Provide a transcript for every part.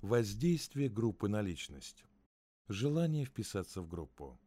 Воздействие группы на личность. Желание вписаться в группу.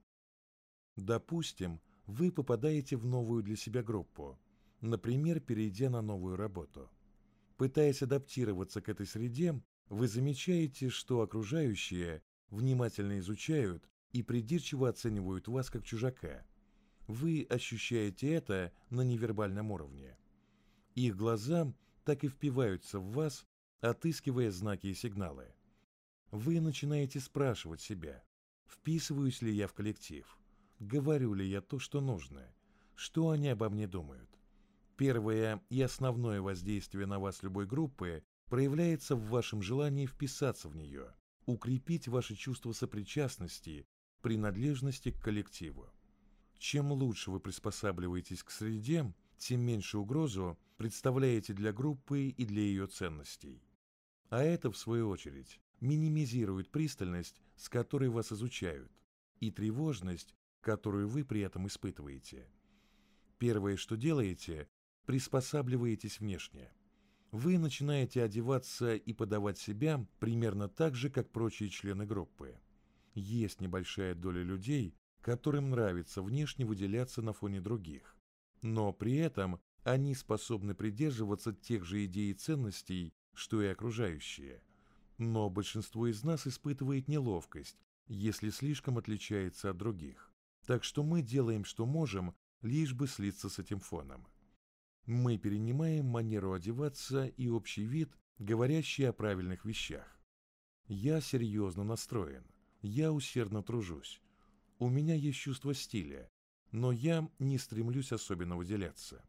Допустим, вы попадаете в новую для себя группу, например, перейдя на новую работу. Пытаясь адаптироваться к этой среде, вы замечаете, что окружающие внимательно изучают и придирчиво оценивают вас как чужака. Вы ощущаете это на невербальном уровне. Их глаза так и впиваются в вас, отыскивая знаки и сигналы. Вы начинаете спрашивать себя, вписываюсь ли я в коллектив, говорю ли я то, что нужно, что они обо мне думают. Первое и основное воздействие на вас любой группы проявляется в вашем желании вписаться в нее, укрепить ваше чувство сопричастности, принадлежности к коллективу. Чем лучше вы приспосабливаетесь к среде, тем меньше угрозу представляете для группы и для ее ценностей. А это, в свою очередь, минимизирует пристальность, с которой вас изучают, и тревожность, которую вы при этом испытываете. Первое, что делаете, приспосабливаетесь внешне. Вы начинаете одеваться и подавать себя примерно так же, как прочие члены группы. Есть небольшая доля людей, которым нравится внешне выделяться на фоне других, но при этом они способны придерживаться тех же идей и ценностей, что и окружающие. Но большинство из нас испытывает неловкость, если слишком отличается от других. Так что мы делаем, что можем, лишь бы слиться с этим фоном. Мы перенимаем манеру одеваться и общий вид, говорящий о правильных вещах. Я серьезно настроен, я усердно тружусь, у меня есть чувство стиля, но я не стремлюсь особенно выделяться.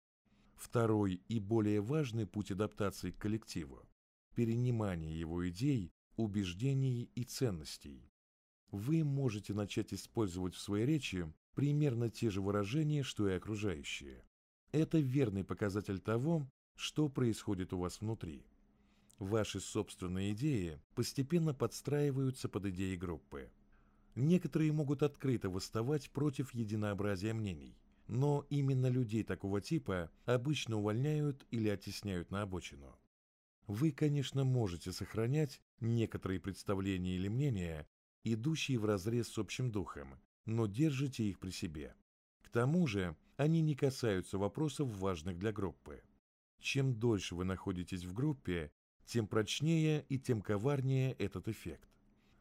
Второй и более важный путь адаптации к коллективу – перенимание его идей, убеждений и ценностей. Вы можете начать использовать в своей речи примерно те же выражения, что и окружающие. Это верный показатель того, что происходит у вас внутри. Ваши собственные идеи постепенно подстраиваются под идеи группы. Некоторые могут открыто восставать против единообразия мнений, но именно людей такого типа обычно увольняют или оттесняют на обочину. Вы, конечно, можете сохранять некоторые представления или мнения, идущие вразрез с общим духом, но держите их при себе. К тому же, они не касаются вопросов, важных для группы. Чем дольше вы находитесь в группе, тем прочнее и тем коварнее этот эффект.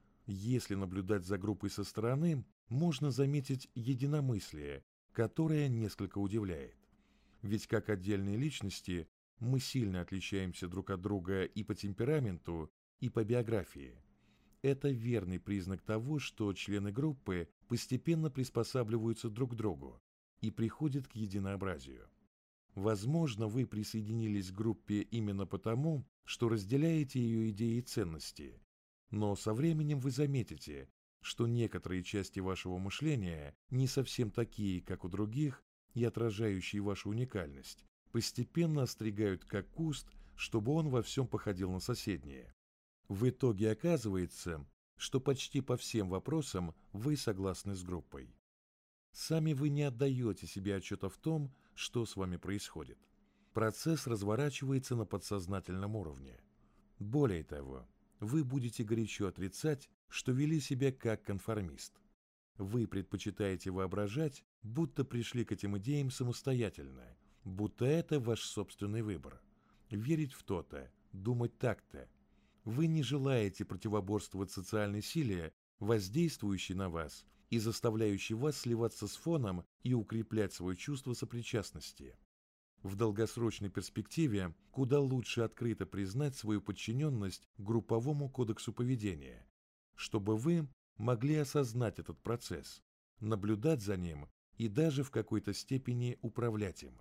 Если наблюдать за группой со стороны, можно заметить единомыслие, которое несколько удивляет. Ведь как отдельные личности мы сильно отличаемся друг от друга и по темпераменту, и по биографии. Это верный признак того, что члены группы постепенно приспосабливаются друг к другу и приходят к единообразию. Возможно, вы присоединились к группе именно потому, что разделяете ее идеи и ценности, но со временем вы заметите, что некоторые части вашего мышления не совсем такие, как у других, и отражающие вашу уникальность, постепенно остригают как куст, чтобы он во всем походил на соседние. В итоге оказывается, что почти по всем вопросам вы согласны с группой. Сами вы не отдаете себе отчета в том, что с вами происходит. Процесс разворачивается на подсознательном уровне. Более того, вы будете горячо отрицать, что вели себя как конформист. Вы предпочитаете воображать, будто пришли к этим идеям самостоятельно, будто это ваш собственный выбор. Верить в то-то, думать так-то. Вы не желаете противоборствовать социальной силе, воздействующей на вас и заставляющей вас сливаться с фоном и укреплять свое чувство сопричастности. В долгосрочной перспективе куда лучше открыто признать свою подчиненность групповому кодексу поведения, чтобы вы могли осознать этот процесс, наблюдать за ним и даже в какой-то степени управлять им.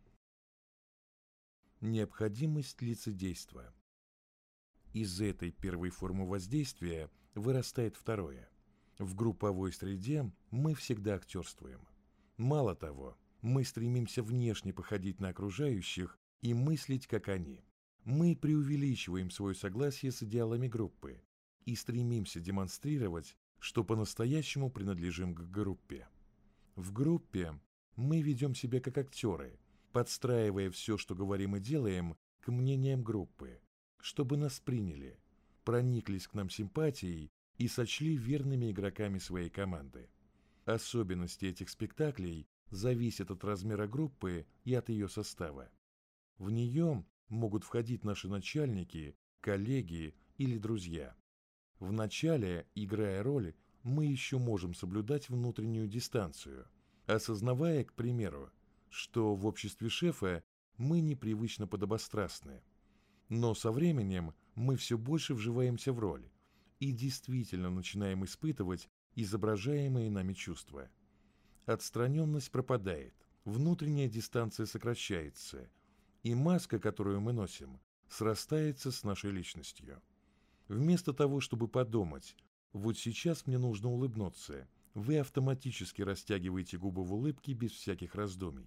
Необходимость лицедейства. Из этой первой формы воздействия вырастает второе. В групповой среде мы всегда актерствуем. Мало того, мы стремимся внешне походить на окружающих и мыслить, как они. Мы преувеличиваем свое согласие с идеалами группы и стремимся демонстрировать, что по-настоящему принадлежим к группе. В группе мы ведем себя как актеры, подстраивая все, что говорим и делаем, к мнениям группы, чтобы нас приняли. прониклись к нам симпатией и сочли верными игроками своей команды. Особенности этих спектаклей зависят от размера группы и от ее состава. В нее могут входить наши начальники, коллеги или друзья. В начале, играя роль, мы еще можем соблюдать внутреннюю дистанцию, осознавая, к примеру, что в обществе шефа мы непривычно подобострастны. Но со временем мы все больше вживаемся в роль и действительно начинаем испытывать изображаемые нами чувства. Отстраненность пропадает, внутренняя дистанция сокращается, и маска, которую мы носим, срастается с нашей личностью. Вместо того, чтобы подумать, вот сейчас мне нужно улыбнуться, вы автоматически растягиваете губы в улыбке без всяких раздумий.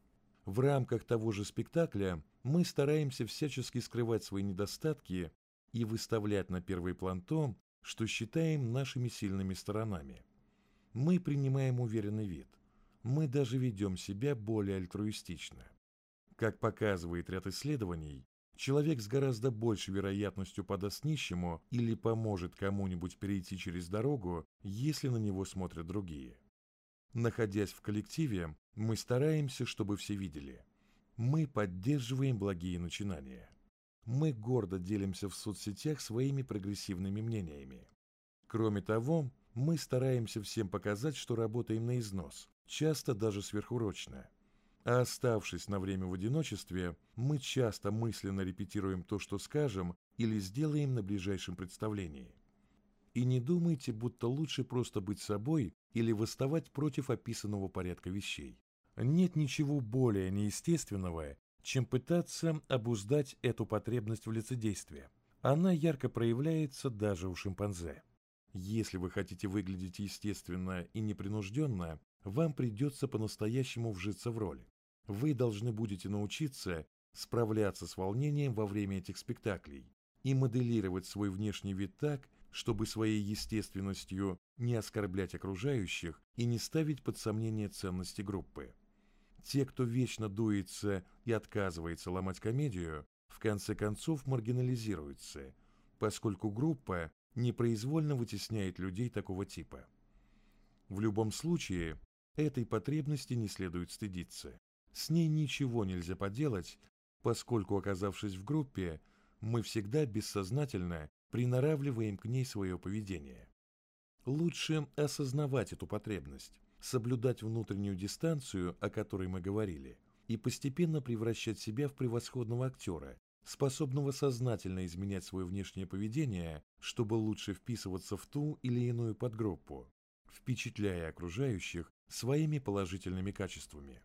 В рамках того же спектакля мы стараемся всячески скрывать свои недостатки и выставлять на первый план то, что считаем нашими сильными сторонами. Мы принимаем уверенный вид, мы даже ведем себя более альтруистично. Как показывает ряд исследований, человек с гораздо большей вероятностью подаст нищему или поможет кому-нибудь перейти через дорогу, если на него смотрят другие. Находясь в коллективе, мы стараемся, чтобы все видели. Мы поддерживаем благие начинания. Мы гордо делимся в соцсетях своими прогрессивными мнениями. Кроме того, мы стараемся всем показать, что работаем на износ, часто даже сверхурочно. А оставшись на время в одиночестве, мы часто мысленно репетируем то, что скажем или сделаем на ближайшем представлении. И не думайте, будто лучше просто быть собой или восставать против описанного порядка вещей. Нет ничего более неестественного, чем пытаться обуздать эту потребность в лицедействе. Она ярко проявляется даже у шимпанзе. Если вы хотите выглядеть естественно и непринужденно, вам придется по-настоящему вжиться в роль. Вы должны будете научиться справляться с волнением во время этих спектаклей и моделировать свой внешний вид так, чтобы своей естественностью не оскорблять окружающих и не ставить под сомнение ценности группы. Те, кто вечно дуется и отказывается ломать комедию, в конце концов маргинализируются, поскольку группа непроизвольно вытесняет людей такого типа. В любом случае, этой потребности не следует стыдиться. С ней ничего нельзя поделать, поскольку, оказавшись в группе, мы всегда бессознательно приноравливаем к ней свое поведение. Лучше осознавать эту потребность, соблюдать внутреннюю дистанцию, о которой мы говорили, и постепенно превращать себя в превосходного актера, способного сознательно изменять свое внешнее поведение, чтобы лучше вписываться в ту или иную подгруппу, впечатляя окружающих своими положительными качествами.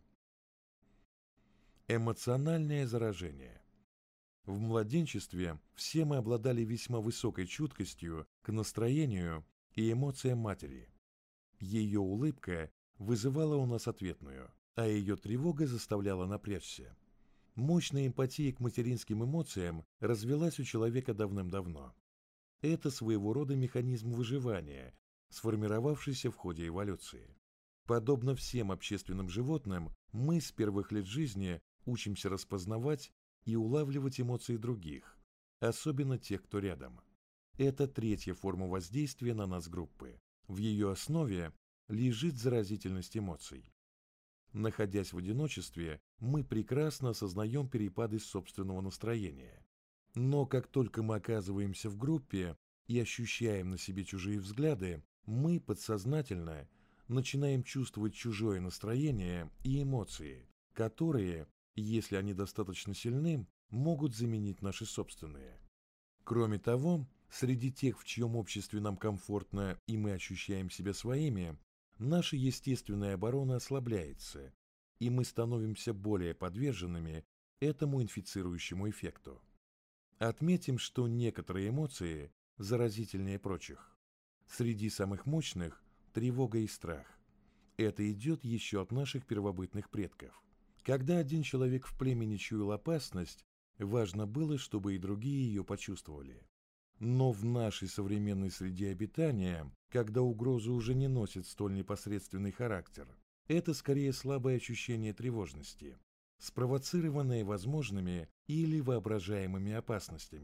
Эмоциональное заражение. В младенчестве все мы обладали весьма высокой чуткостью к настроению и эмоциям матери. Ее улыбка вызывала у нас ответную, а ее тревога заставляла напрячься. Мощная эмпатия к материнским эмоциям развилась у человека давным-давно. Это своего рода механизм выживания, сформировавшийся в ходе эволюции. Подобно всем общественным животным, мы с первых лет жизни учимся распознавать и улавливать эмоции других, особенно тех, кто рядом. Это третья форма воздействия на нас группы. В ее основе лежит заразительность эмоций. Находясь в одиночестве, мы прекрасно осознаем перепады собственного настроения. Но как только мы оказываемся в группе и ощущаем на себе чужие взгляды, мы подсознательно начинаем чувствовать чужое настроение и эмоции, которые, если они достаточно сильны, могут заменить наши собственные. Кроме того, среди тех, в чьем обществе нам комфортно и мы ощущаем себя своими, наша естественная оборона ослабляется, и мы становимся более подверженными этому инфицирующему эффекту. Отметим, что некоторые эмоции заразительнее прочих. Среди самых мощных – тревога и страх. Это идет еще от наших первобытных предков. Когда один человек в племени чуял опасность, важно было, чтобы и другие ее почувствовали. Но в нашей современной среде обитания, когда угроза уже не носит столь непосредственный характер, это скорее слабое ощущение тревожности, спровоцированное возможными или воображаемыми опасностями,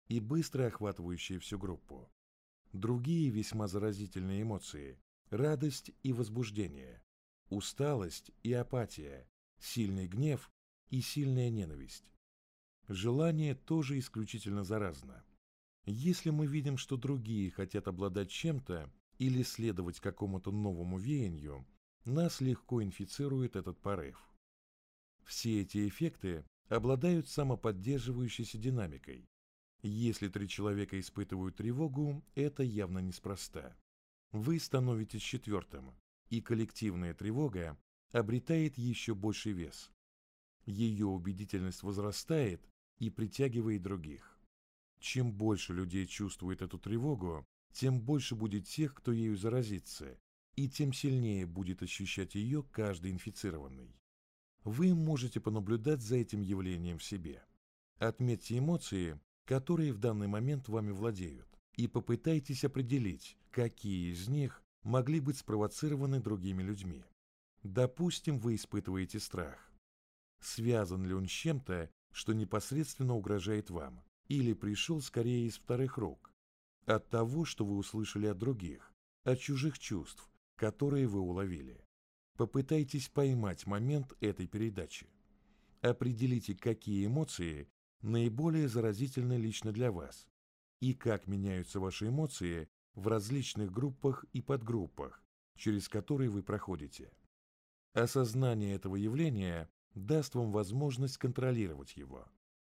и быстро охватывающее всю группу. Другие весьма заразительные эмоции – радость и возбуждение, усталость и апатия, сильный гнев и сильная ненависть. Желание тоже исключительно заразно. Если мы видим, что другие хотят обладать чем-то или следовать какому-то новому веянию, нас легко инфицирует этот порыв. Все эти эффекты обладают самоподдерживающейся динамикой. Если 3 человека испытывают тревогу, это явно неспроста. Вы становитесь четвертым, и коллективная тревога обретает еще больший вес. Ее убедительность возрастает и притягивает других. Чем больше людей чувствует эту тревогу, тем больше будет тех, кто ею заразится, и тем сильнее будет ощущать ее каждый инфицированный. Вы можете понаблюдать за этим явлением в себе. Отметьте эмоции, которые в данный момент вами владеют, и попытайтесь определить, какие из них могли быть спровоцированы другими людьми. Допустим, вы испытываете страх. Связан ли он с чем-то, что непосредственно угрожает вам, или пришел скорее из вторых рук, от того, что вы услышали от других, от чужих чувств, которые вы уловили? Попытайтесь поймать момент этой передачи. Определите, какие эмоции наиболее заразительны лично для вас, и как меняются ваши эмоции в различных группах и подгруппах, через которые вы проходите. Осознание этого явления даст вам возможность контролировать его.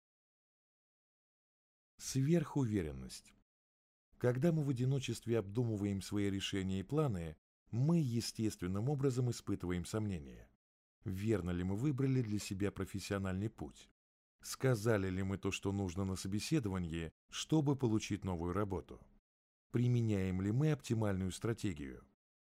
Сверхуверенность. Когда мы в одиночестве обдумываем свои решения и планы, мы естественным образом испытываем сомнения. Верно ли мы выбрали для себя профессиональный путь? Сказали ли мы то, что нужно на собеседовании, чтобы получить новую работу? Применяем ли мы оптимальную стратегию?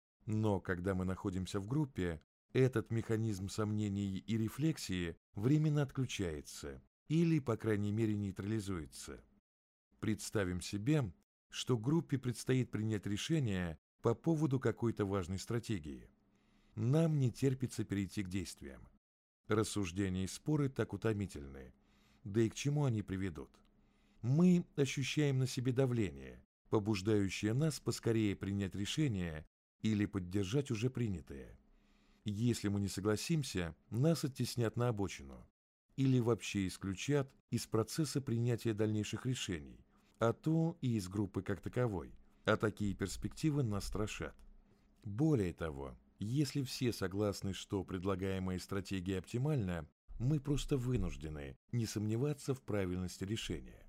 Но когда мы находимся в группе, этот механизм сомнений и рефлексии временно отключается или, по крайней мере, нейтрализуется. Представим себе, что группе предстоит принять решение по поводу какой-то важной стратегии. Нам не терпится перейти к действиям. Рассуждения и споры так утомительны. Да и к чему они приведут? Мы ощущаем на себе давление, побуждающее нас поскорее принять решение или поддержать уже принятое. Если мы не согласимся, нас оттеснят на обочину или вообще исключат из процесса принятия дальнейших решений, а то и из группы как таковой, а такие перспективы нас страшат. Более того, если все согласны, что предлагаемая стратегия оптимальна, мы просто вынуждены не сомневаться в правильности решения.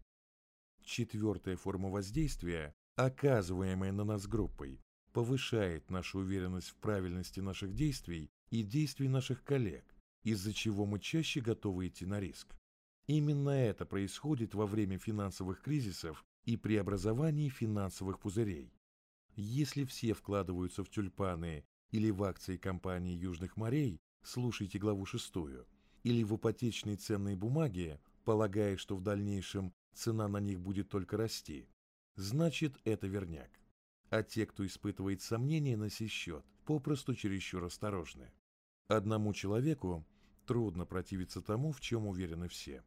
Четвертая форма воздействия, оказываемая на нас группой, повышает нашу уверенность в правильности наших действий и действий наших коллег, из-за чего мы чаще готовы идти на риск. Именно это происходит во время финансовых кризисов и при образовании финансовых пузырей. Если все вкладываются в тюльпаны или в акции компании Южных морей, слушайте главу 6, или в ипотечные ценные бумаги, полагая, что в дальнейшем цена на них будет только расти, значит, это верняк. А те, кто испытывает сомнения на сей счет, попросту чересчур осторожны. Одному человеку трудно противиться тому, в чем уверены все.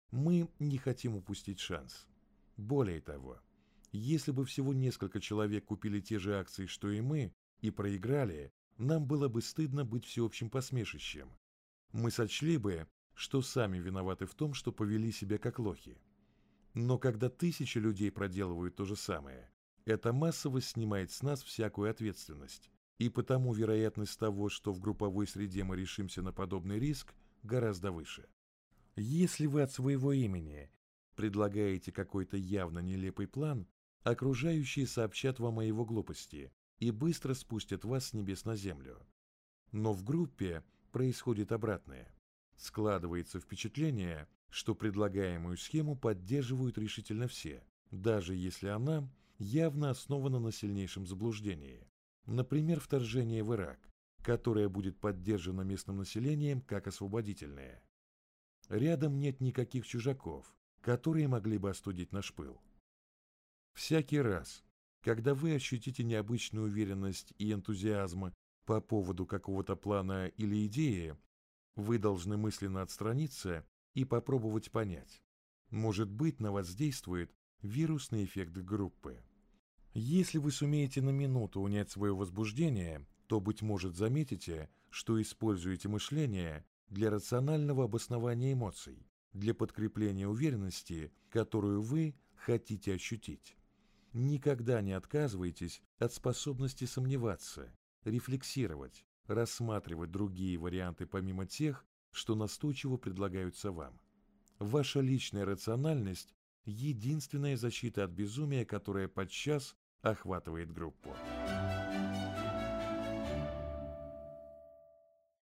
Мы не хотим упустить шанс. Более того, если бы всего несколько человек купили те же акции, что и мы, и проиграли, нам было бы стыдно быть всеобщим посмешищем. Мы сочли бы, что сами виноваты в том, что повели себя как лохи. Но когда 1000 людей проделывают то же самое, эта массовость снимает с нас всякую ответственность, и потому вероятность того, что в групповой среде мы решимся на подобный риск, гораздо выше. Если вы от своего имени предлагаете какой-то явно нелепый план, окружающие сообщат вам о его глупости и быстро спустят вас с небес на землю. Но в группе происходит обратное. Складывается впечатление, что предлагаемую схему поддерживают решительно все, даже если она явно основана на сильнейшем заблуждении. Например, вторжение в Ирак, которое будет поддержано местным населением как освободительное. Рядом нет никаких чужаков, которые могли бы остудить наш пыл. Всякий раз, когда вы ощутите необычную уверенность и энтузиазм по поводу какого-то плана или идеи, вы должны мысленно отстраниться и попробовать понять. Может быть, на вас действует Вирусный эффект группы. Если вы сумеете на минуту унять свое возбуждение, то, быть может, заметите, что используете мышление для рационального обоснования эмоций, для подкрепления уверенности, которую вы хотите ощутить. Никогда не отказывайтесь от способности сомневаться, рефлексировать, рассматривать другие варианты помимо тех, что настойчиво предлагаются вам. Ваша личная рациональность – единственная защита от безумия, которая подчас охватывает группу.